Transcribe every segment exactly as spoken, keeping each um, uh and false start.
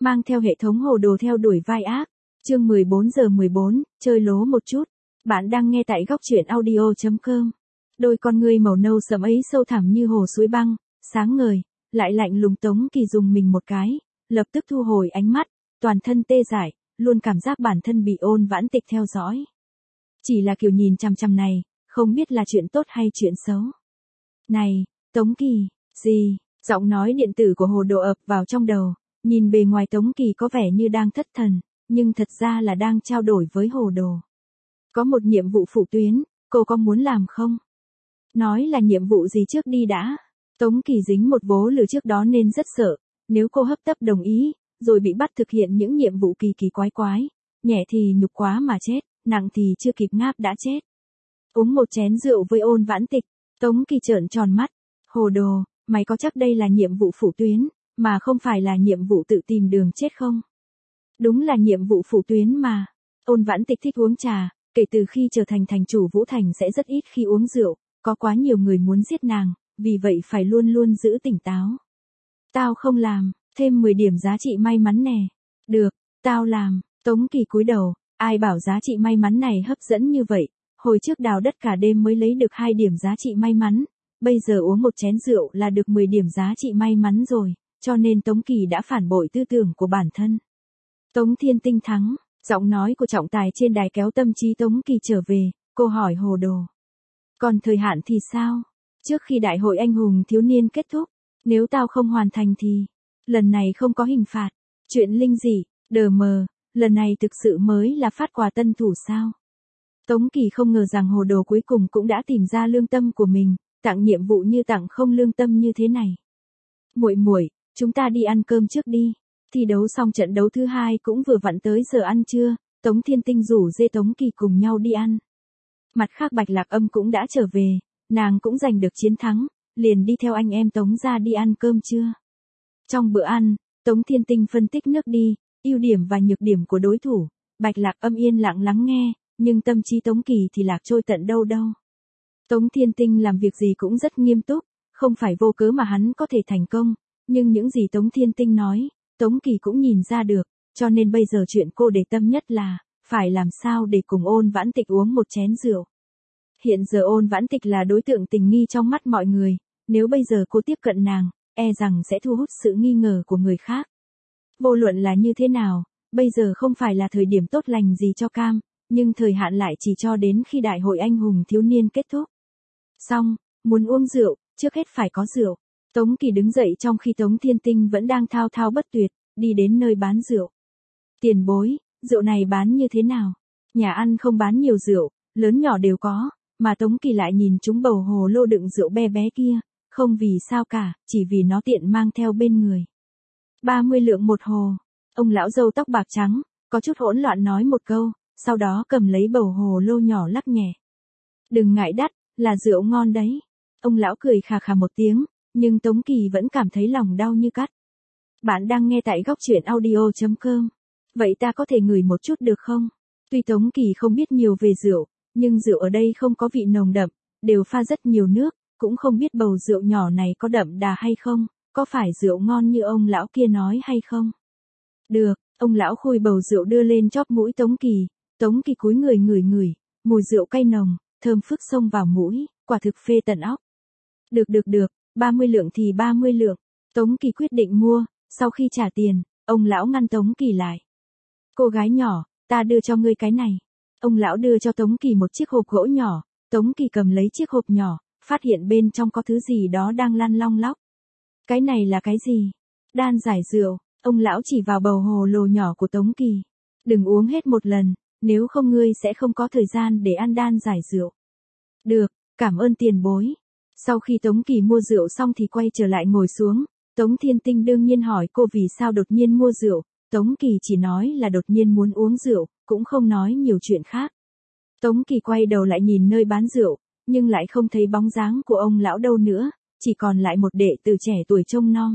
mang theo hệ thống hồ đồ theo đuổi vai ác. Chương mười bốn giờ mười bốn, chơi lố một chút. Bạn đang nghe tại góc truyện audio chấm com. Đôi con ngươi màu nâu sẫm ấy sâu thẳm như hồ suối băng, sáng ngời, lại lạnh lùng. Tống Kỳ dùng mình một cái, lập tức thu hồi ánh mắt, toàn thân tê dại, luôn cảm giác bản thân bị Ôn Vãn Tịch theo dõi. Chỉ là kiểu nhìn chằm chằm này, không biết là chuyện tốt hay chuyện xấu. Này, Tống Kỳ, gì? Giọng nói điện tử của hồ đồ ập vào trong đầu, nhìn bề ngoài Tống Kỳ có vẻ như đang thất thần, nhưng thật ra là đang trao đổi với hồ đồ. Có một nhiệm vụ phụ tuyến, cô có muốn làm không? Nói là nhiệm vụ gì trước đi đã. Tống Kỳ dính một vố lừa trước đó nên rất sợ, nếu cô hấp tấp đồng ý, rồi bị bắt thực hiện những nhiệm vụ kỳ kỳ quái quái, nhẹ thì nhục quá mà chết, nặng thì chưa kịp ngáp đã chết. Uống một chén rượu với Ôn Vãn Tịch, Tống Kỳ trợn tròn mắt, hồ đồ, mày có chắc đây là nhiệm vụ phụ tuyến, mà không phải là nhiệm vụ tự tìm đường chết không? Đúng là nhiệm vụ phụ tuyến mà. Ôn Vãn Tịch thích uống trà, kể từ khi trở thành thành chủ Vũ Thành sẽ rất ít khi uống rượu, có quá nhiều người muốn giết nàng, vì vậy phải luôn luôn giữ tỉnh táo. Tao không làm, thêm mười điểm giá trị may mắn nè. Được, tao làm. Tống Kỳ cúi đầu, ai bảo giá trị may mắn này hấp dẫn như vậy, hồi trước đào đất cả đêm mới lấy được hai điểm giá trị may mắn, bây giờ uống một chén rượu là được mười điểm giá trị may mắn rồi, cho nên Tống Kỳ đã phản bội tư tưởng của bản thân. Tống Thiên Tinh thắng, giọng nói của trọng tài trên đài kéo tâm trí Tống Kỳ trở về, cô hỏi hồ đồ. Còn thời hạn thì sao? Trước khi đại hội anh hùng thiếu niên kết thúc, nếu tao không hoàn thành thì, lần này không có hình phạt. Chuyện linh dị, đờ mờ, lần này thực sự mới là phát quà tân thủ sao? Tống Kỳ không ngờ rằng hồ đồ cuối cùng cũng đã tìm ra lương tâm của mình, tặng nhiệm vụ như tặng không lương tâm như thế này. Muội muội, chúng ta đi ăn cơm trước đi. Thi đấu xong trận đấu thứ hai cũng vừa vặn tới giờ ăn trưa, Tống Thiên Tinh rủ dê Tống Kỳ cùng nhau đi ăn. Mặt khác Bạch Lạc Âm cũng đã trở về, nàng cũng giành được chiến thắng, liền đi theo anh em Tống ra đi ăn cơm trưa. Trong bữa ăn, Tống Thiên Tinh phân tích nước đi, ưu điểm và nhược điểm của đối thủ, Bạch Lạc Âm yên lặng lắng nghe, nhưng tâm trí Tống Kỳ thì lạc trôi tận đâu đâu. Tống Thiên Tinh làm việc gì cũng rất nghiêm túc, không phải vô cớ mà hắn có thể thành công, nhưng những gì Tống Thiên Tinh nói, Tống Kỳ cũng nhìn ra được, cho nên bây giờ chuyện cô để tâm nhất là, phải làm sao để cùng Ôn Vãn Tịch uống một chén rượu. Hiện giờ Ôn Vãn Tịch là đối tượng tình nghi trong mắt mọi người, nếu bây giờ cô tiếp cận nàng, e rằng sẽ thu hút sự nghi ngờ của người khác. Vô luận là như thế nào, bây giờ không phải là thời điểm tốt lành gì cho Cam, nhưng thời hạn lại chỉ cho đến khi đại hội anh hùng thiếu niên kết thúc. Xong, muốn uống rượu, trước hết phải có rượu. Tống Kỳ đứng dậy trong khi Tống Thiên Tinh vẫn đang thao thao bất tuyệt, đi đến nơi bán rượu. Tiền bối, rượu này bán như thế nào? Nhà ăn không bán nhiều rượu, lớn nhỏ đều có, mà Tống Kỳ lại nhìn chúng bầu hồ lô đựng rượu bé bé kia, không vì sao cả, chỉ vì nó tiện mang theo bên người. ba mươi lượng một hồ. Ông lão râu tóc bạc trắng, có chút hỗn loạn nói một câu, sau đó cầm lấy bầu hồ lô nhỏ lắc nhẹ. Đừng ngại đắt, là rượu ngon đấy. Ông lão cười khà khà một tiếng, nhưng Tống Kỳ vẫn cảm thấy lòng đau như cắt. Bạn đang nghe tại góc truyện audio chấm com. Vậy ta có thể ngửi một chút được không? Tuy Tống Kỳ không biết nhiều về rượu, nhưng rượu ở đây không có vị nồng đậm, đều pha rất nhiều nước, cũng không biết bầu rượu nhỏ này có đậm đà hay không, có phải rượu ngon như ông lão kia nói hay không? Được, ông lão khui bầu rượu đưa lên chóp mũi Tống Kỳ, Tống Kỳ cúi người ngửi ngửi, mùi rượu cay nồng, thơm phức xông vào mũi, quả thực phê tận óc. Được được được, ba mươi lượng thì ba mươi lượng. Tống Kỳ quyết định mua, sau khi trả tiền, ông lão ngăn Tống Kỳ lại. Cô gái nhỏ, ta đưa cho ngươi cái này. Ông lão đưa cho Tống Kỳ một chiếc hộp gỗ nhỏ, Tống Kỳ cầm lấy chiếc hộp nhỏ, phát hiện bên trong có thứ gì đó đang lăn long lóc. Cái này là cái gì? Đan giải rượu, ông lão chỉ vào bầu hồ lô nhỏ của Tống Kỳ. Đừng uống hết một lần, nếu không ngươi sẽ không có thời gian để ăn đan giải rượu. Được, cảm ơn tiền bối. Sau khi Tống Kỳ mua rượu xong thì quay trở lại ngồi xuống, Tống Thiên Tinh đương nhiên hỏi cô vì sao đột nhiên mua rượu, Tống Kỳ chỉ nói là đột nhiên muốn uống rượu, cũng không nói nhiều chuyện khác. Tống Kỳ quay đầu lại nhìn nơi bán rượu, nhưng lại không thấy bóng dáng của ông lão đâu nữa, chỉ còn lại một đệ tử trẻ tuổi trông nom.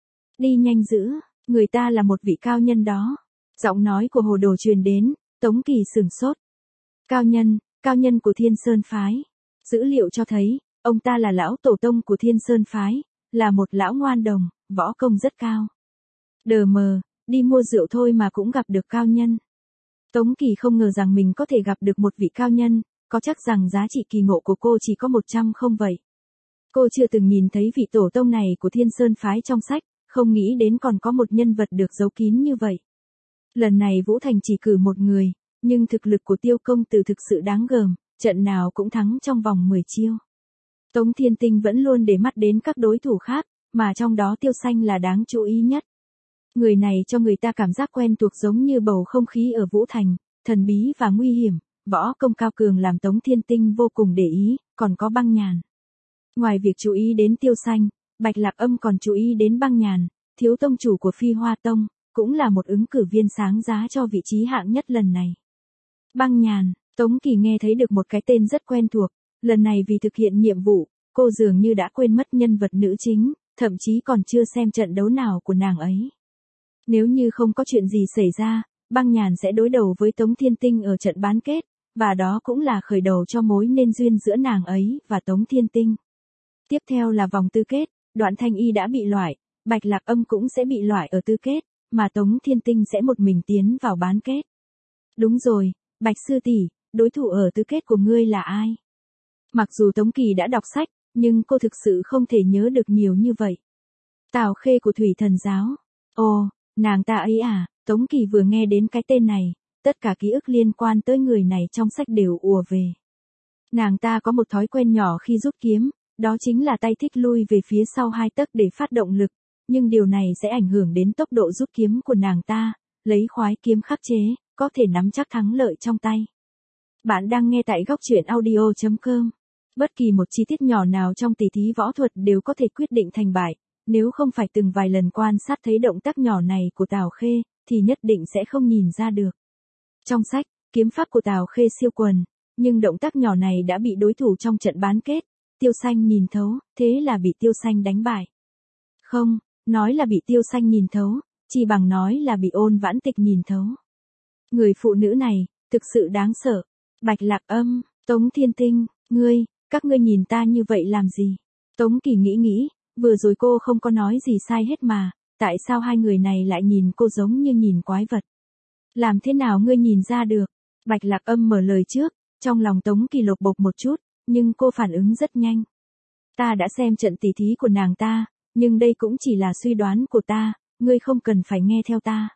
Đi nhanh dữ, người ta là một vị cao nhân đó. Giọng nói của hồ đồ truyền đến, Tống Kỳ sửng sốt. Cao nhân, cao nhân của Thiên Sơn Phái. Dữ liệu cho thấy, ông ta là lão tổ tông của Thiên Sơn Phái, là một lão ngoan đồng, võ công rất cao. Đờ mờ, đi mua rượu thôi mà cũng gặp được cao nhân. Tống Kỳ không ngờ rằng mình có thể gặp được một vị cao nhân, có chắc rằng giá trị kỳ ngộ của cô chỉ có một trăm không vậy? Cô chưa từng nhìn thấy vị tổ tông này của Thiên Sơn phái trong sách, không nghĩ đến còn có một nhân vật được giấu kín như vậy. Lần này Vũ Thành chỉ cử một người, nhưng thực lực của Tiêu công tử thực sự đáng gờm, trận nào cũng thắng trong vòng mười chiêu. Tống Thiên Tinh vẫn luôn để mắt đến các đối thủ khác, mà trong đó Tiêu Xanh là đáng chú ý nhất. Người này cho người ta cảm giác quen thuộc giống như bầu không khí ở Vũ Thành, thần bí và nguy hiểm, võ công cao cường làm Tống Thiên Tinh vô cùng để ý, còn có Băng Nhàn. Ngoài việc chú ý đến Tiêu Xanh, Bạch Lạc Âm còn chú ý đến Băng Nhàn, thiếu tông chủ của Phi Hoa Tông, cũng là một ứng cử viên sáng giá cho vị trí hạng nhất lần này. Băng Nhàn, Tống Kỳ nghe thấy được một cái tên rất quen thuộc, lần này vì thực hiện nhiệm vụ, cô dường như đã quên mất nhân vật nữ chính, thậm chí còn chưa xem trận đấu nào của nàng ấy. Nếu như không có chuyện gì xảy ra, Băng Nhàn sẽ đối đầu với Tống Thiên Tinh ở trận bán kết, và đó cũng là khởi đầu cho mối nên duyên giữa nàng ấy và Tống Thiên Tinh. Tiếp theo là vòng tứ kết, Đoạn Thanh Y đã bị loại, Bạch Lạc Âm cũng sẽ bị loại ở tứ kết, mà Tống Thiên Tinh sẽ một mình tiến vào bán kết. Đúng rồi, Bạch sư tỷ, đối thủ ở tứ kết của ngươi là ai? Mặc dù Tống Kỳ đã đọc sách, nhưng cô thực sự không thể nhớ được nhiều như vậy. Tào Khê của Thủy Thần Giáo. Ồ, nàng ta ấy à, Tống Kỳ vừa nghe đến cái tên này, tất cả ký ức liên quan tới người này trong sách đều ùa về. Nàng ta có một thói quen nhỏ khi rút kiếm, đó chính là tay thích lui về phía sau hai tấc để phát động lực, nhưng điều này sẽ ảnh hưởng đến tốc độ rút kiếm của nàng ta, lấy khoái kiếm khắc chế, có thể nắm chắc thắng lợi trong tay. Bạn đang nghe tại góc truyện audio chấm com. Bất kỳ một chi tiết nhỏ nào trong tỷ thí võ thuật đều có thể quyết định thành bại, nếu không phải từng vài lần quan sát thấy động tác nhỏ này của Tào Khê, thì nhất định sẽ không nhìn ra được. Trong sách, kiếm pháp của Tào Khê siêu quần, nhưng động tác nhỏ này đã bị đối thủ trong trận bán kết, Tiêu Xanh nhìn thấu, thế là bị Tiêu Xanh đánh bại. Không, nói là bị Tiêu Xanh nhìn thấu, chỉ bằng nói là bị Ôn Vãn Tịch nhìn thấu. Người phụ nữ này, thực sự đáng sợ. Bạch Lạc Âm, Tống Thiên Tinh, ngươi, các ngươi nhìn ta như vậy làm gì? Tống Kỳ nghĩ nghĩ, vừa rồi cô không có nói gì sai hết mà, tại sao hai người này lại nhìn cô giống như nhìn quái vật? Làm thế nào ngươi nhìn ra được? Bạch Lạc Âm mở lời trước, trong lòng Tống Kỳ lột bột một chút, nhưng cô phản ứng rất nhanh. Ta đã xem trận tỷ thí của nàng ta, nhưng đây cũng chỉ là suy đoán của ta, ngươi không cần phải nghe theo ta.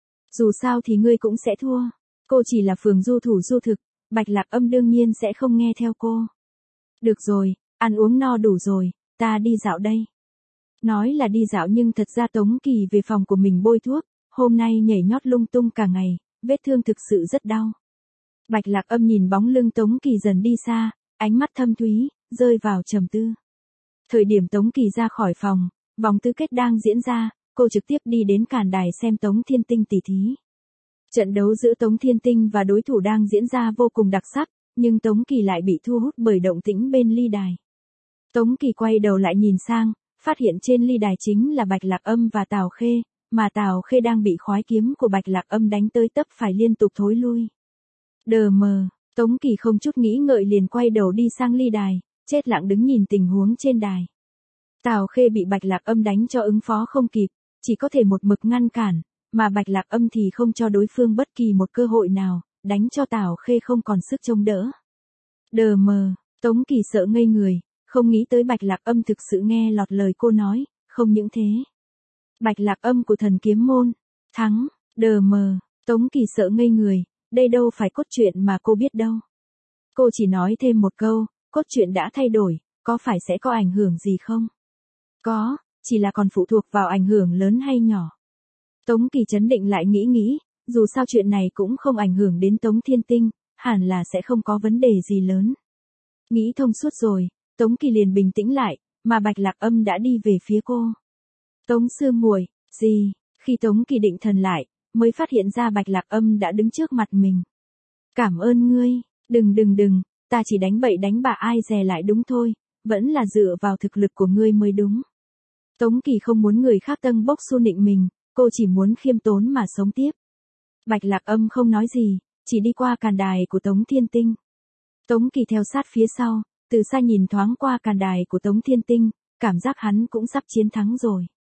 Dù sao thì ngươi cũng sẽ thua. Cô chỉ là phường du thủ du thực, Bạch Lạc Âm đương nhiên sẽ không nghe theo cô. Được rồi, ăn uống no đủ rồi, ta đi dạo đây. Nói là đi dạo nhưng thật ra Tống Kỳ về phòng của mình bôi thuốc, hôm nay nhảy nhót lung tung cả ngày, vết thương thực sự rất đau. Bạch Lạc Âm nhìn bóng lưng Tống Kỳ dần đi xa, ánh mắt thâm thúy, rơi vào trầm tư. Thời điểm Tống Kỳ ra khỏi phòng, vòng tứ kết đang diễn ra, cô trực tiếp đi đến càn đài xem Tống Thiên Tinh tỷ thí. Trận đấu giữa Tống Thiên Tinh và đối thủ đang diễn ra vô cùng đặc sắc, nhưng Tống Kỳ lại bị thu hút bởi động tĩnh bên ly đài. Tống Kỳ quay đầu lại nhìn sang, phát hiện trên ly đài chính là Bạch Lạc Âm và Tào Khê, mà Tào Khê đang bị khoái kiếm của Bạch Lạc Âm đánh tới tấp phải liên tục thối lui. Đờ mờ, Tống Kỳ không chút nghĩ ngợi liền quay đầu đi sang ly đài, chết lặng đứng nhìn tình huống trên đài. Tào Khê bị Bạch Lạc Âm đánh cho ứng phó không kịp, chỉ có thể một mực ngăn cản, mà Bạch Lạc Âm thì không cho đối phương bất kỳ một cơ hội nào, đánh cho Tào Khê không còn sức chống đỡ. Đờ mờ, Tống Kỳ sợ ngây người, không nghĩ tới Bạch Lạc Âm thực sự nghe lọt lời cô nói, không những thế. Bạch Lạc Âm của Thần Kiếm Môn, thắng, đờ mờ, Tống Kỳ sợ ngây người, đây đâu phải cốt truyện mà cô biết đâu. Cô chỉ nói thêm một câu, cốt truyện đã thay đổi, có phải sẽ có ảnh hưởng gì không? Có, chỉ là còn phụ thuộc vào ảnh hưởng lớn hay nhỏ. Tống Kỳ trấn định lại nghĩ nghĩ, dù sao chuyện này cũng không ảnh hưởng đến Tống Thiên Tinh, hẳn là sẽ không có vấn đề gì lớn. Nghĩ thông suốt rồi, Tống Kỳ liền bình tĩnh lại, mà Bạch Lạc Âm đã đi về phía cô. Tống sư muội, gì? Khi Tống Kỳ định thần lại, mới phát hiện ra Bạch Lạc Âm đã đứng trước mặt mình. Cảm ơn ngươi, đừng đừng đừng, ta chỉ đánh bậy đánh bạ ai dè lại đúng thôi, vẫn là dựa vào thực lực của ngươi mới đúng. Tống Kỳ không muốn người khác tâng bốc xu nịnh mình, cô chỉ muốn khiêm tốn mà sống tiếp. Bạch Lạc Âm không nói gì, chỉ đi qua càn đài của Tống Thiên Tinh. Tống Kỳ theo sát phía sau, từ xa nhìn thoáng qua càn đài của Tống Thiên Tinh, cảm giác hắn cũng sắp chiến thắng rồi.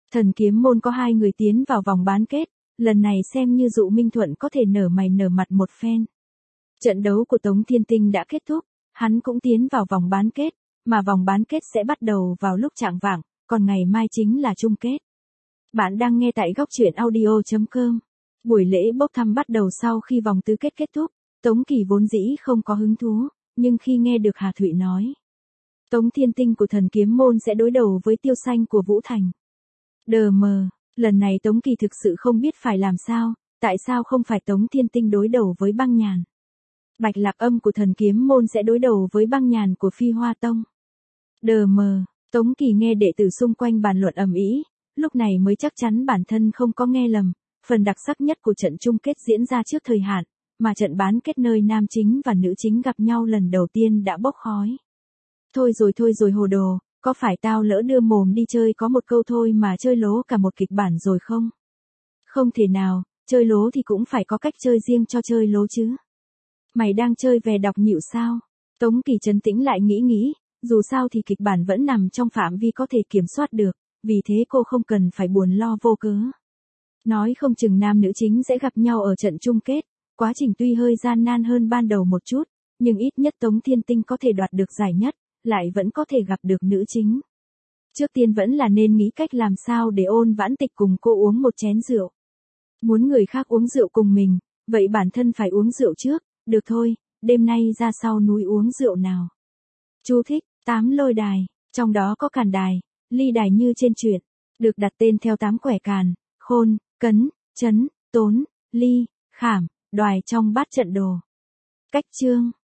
Thần kiếm môn có hai người tiến vào vòng bán kết, lần này xem như Dụ Minh Thuận có thể nở mày nở mặt một phen. Trận đấu của Tống Thiên Tinh đã kết thúc, hắn cũng tiến vào vòng bán kết, mà vòng bán kết sẽ bắt đầu vào lúc chạng vạng, còn ngày mai chính là chung kết. Bạn đang nghe tại góc truyện audio chấm com. Buổi lễ bốc thăm bắt đầu sau khi vòng tứ kết kết thúc, Tống Kỳ vốn dĩ không có hứng thú, nhưng khi nghe được Hà Thụy nói, Tống Thiên Tinh của thần kiếm môn sẽ đối đầu với Tiêu Xanh của Vũ Thành. Đờ mờ, lần này Tống Kỳ thực sự không biết phải làm sao, tại sao không phải Tống Thiên Tinh đối đầu với Băng Nhàn. Bạch Lạc Âm của thần kiếm môn sẽ đối đầu với Băng Nhàn của Phi Hoa Tông. Đờ mờ, Tống Kỳ nghe đệ tử xung quanh bàn luận ầm ĩ, lúc này mới chắc chắn bản thân không có nghe lầm, phần đặc sắc nhất của trận chung kết diễn ra trước thời hạn, mà trận bán kết nơi nam chính và nữ chính gặp nhau lần đầu tiên đã bốc khói. Thôi rồi thôi rồi hồ đồ, có phải tao lỡ đưa mồm đi chơi có một câu thôi mà chơi lố cả một kịch bản rồi không? Không thể nào, chơi lố thì cũng phải có cách chơi riêng cho chơi lố chứ. Mày đang chơi về đọc nhịu sao? Tống Kỳ trấn tĩnh lại nghĩ nghĩ, dù sao thì kịch bản vẫn nằm trong phạm vi có thể kiểm soát được, vì thế cô không cần phải buồn lo vô cớ. Nói không chừng nam nữ chính sẽ gặp nhau ở trận chung kết, quá trình tuy hơi gian nan hơn ban đầu một chút, nhưng ít nhất Tống Thiên Tinh có thể đoạt được giải nhất, lại vẫn có thể gặp được nữ chính. Trước tiên vẫn là nên nghĩ cách làm sao để Ôn Vãn Tịch cùng cô uống một chén rượu. Muốn người khác uống rượu cùng mình, vậy bản thân phải uống rượu trước, được thôi, đêm nay ra sau núi uống rượu nào. Chú thích, tám lôi đài, trong đó có càn đài, ly đài như trên truyện, được đặt tên theo tám quẻ càn, khôn, cấn, chấn, tốn, ly, khảm, đoài trong bát trận đồ. Cách chương